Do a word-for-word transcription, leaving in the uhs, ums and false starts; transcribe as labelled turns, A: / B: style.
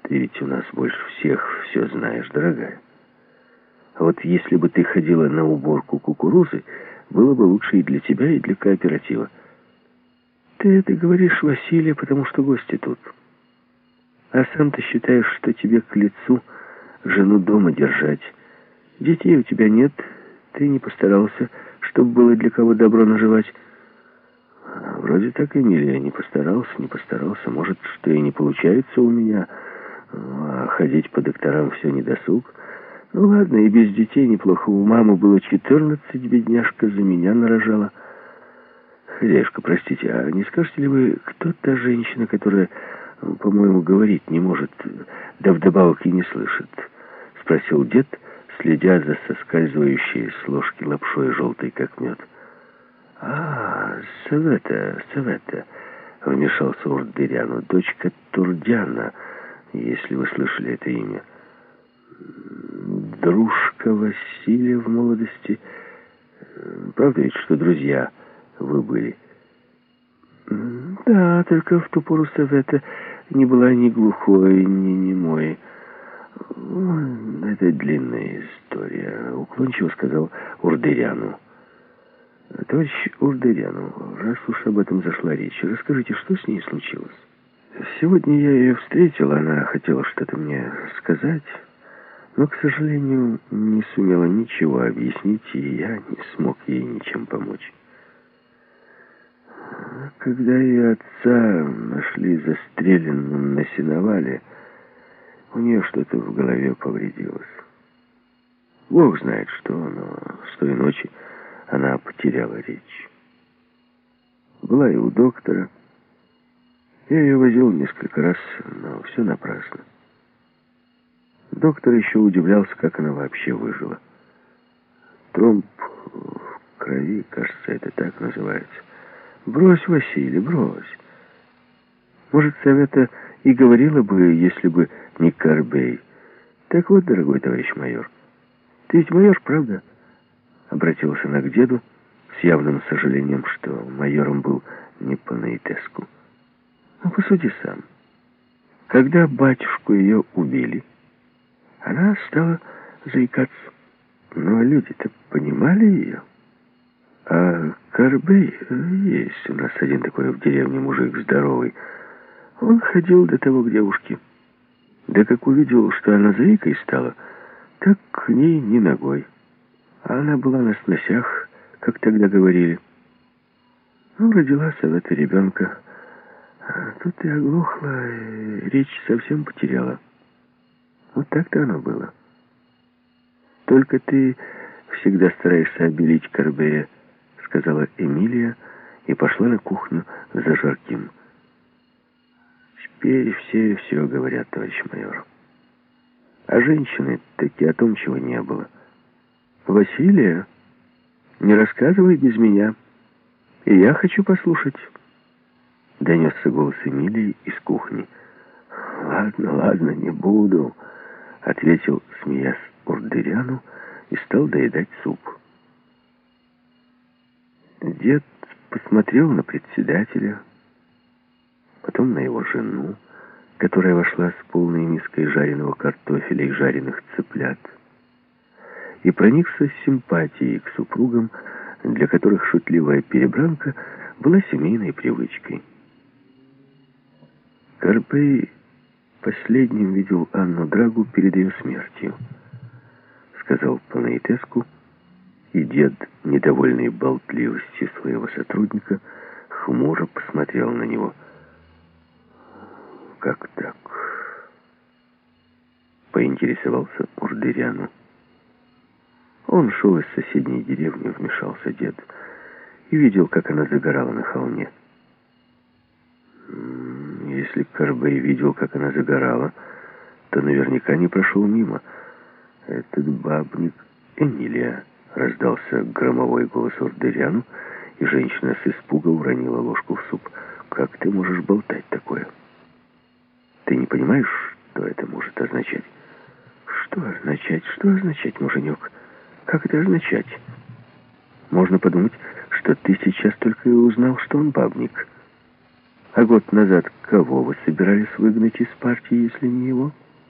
A: Ты ведь у нас больше всех все знаешь, дорогая. А вот если бы ты ходила на уборку кукурузы, было бы лучше и для тебя, и для кооператива. Ты это говоришь, Василия, потому что гости тут. А сам ты считаешь, что тебе к лицу жену дома держать. Детей у тебя нет, ты не постарался, чтобы было для кого добро наживать. Вроде так, Эмилия, не постарался, не постарался. Может, что и не получается у меня, а ходить по докторам все недосуг. Ну ладно, и без детей неплохо. У мамы было четырнадцать, бедняжка за меня нарожала. Хозяюшка, простите, а не скажете ли вы, кто та женщина, которая, по-моему, говорить не может, да вдобавок и не слышит? Спросил дед, следя за соскальзывающей с ложки лапшой, желтой как мед. «А, Савета, Савета», — вмешался Урдыряну, — «дочка Турдяна, если вы слышали это имя. Дружка Василия в молодости. Правда ведь, что друзья вы были?» «Да, только в ту пору Савета не была ни глухой, ни немой. Это длинная история», — уклончиво сказал Урдыряну. «Товарищ Урдыряну, раз уж об этом зашла речь, расскажите, что с ней случилось?» «Сегодня я ее встретил, она хотела что-то мне сказать, но, к сожалению, не сумела ничего объяснить, и я не смог ей ничем помочь. Когда ее отца нашли застреленным на сеновале, у нее что-то в голове повредилось. Бог знает что, но с той ночи она потеряла речь. Была и у доктора. Я ее возил несколько раз, но все напрасно. Доктор еще удивлялся, как она вообще выжила. Тромб в крови, кажется, это так называется. Брось, Василий, брось. Может, Савета и говорила бы, если бы не Карбей. Так вот, дорогой товарищ майор, ты ведь майор, правда? Обратился она к деду с явным сожалением, что майором был не Панаитеску. Ну, посуди сам. Когда батюшку ее убили, она стала заикаться. Но люди-то понимали ее. А Карбей, есть у нас один такой в деревне мужик здоровый, он ходил до того к девушке. Да как увидел, что она заикой стала, так к ней ни ногой. А она была на сносях, как тогда говорили. Ну, родила Савета ребенка. А тут и оглохла, и речь совсем потеряла. Вот так-то оно было. Только ты всегда стараешься обелить Карбея, сказала Эмилия и пошла на кухню за жарким. Теперь все все говорят, товарищ майор. А женщины таки о том, чего не было. Василия, не рассказывай без меня. И я хочу послушать. Донесся голос Эмилии из кухни. Ладно, ладно, не буду, ответил, смеясь, Урдыряну и стал доедать суп. Дед посмотрел на председателя, потом на его жену, которая вошла с полной миской жареного картофеля и жареных цыплят, и проникся симпатией к супругам, для которых шутливая перебранка была семейной привычкой. Карпей последним видел Анну Драгу перед ее смертью, сказал Панаитеску, и дед, недовольный болтливостью своего сотрудника, хмуро посмотрел на него. «Как так?» — поинтересовался Урдыряну. Он шел из соседней деревни, вмешался дед, и видел, как она загорала на холме. Если Карбей видел, как она загорала, то наверняка не прошел мимо. Этот бабник Эмилия, раздался громовой голос Урдыряну, и женщина с испуга уронила ложку в суп. «Как ты можешь болтать такое? Ты не понимаешь, что это может означать?» «Что означать? Что означать, муженек? Как это означать? Можно подумать, что ты сейчас только и узнал, что он бабник». А год назад кого вы собирались выгнать из партии, если не его?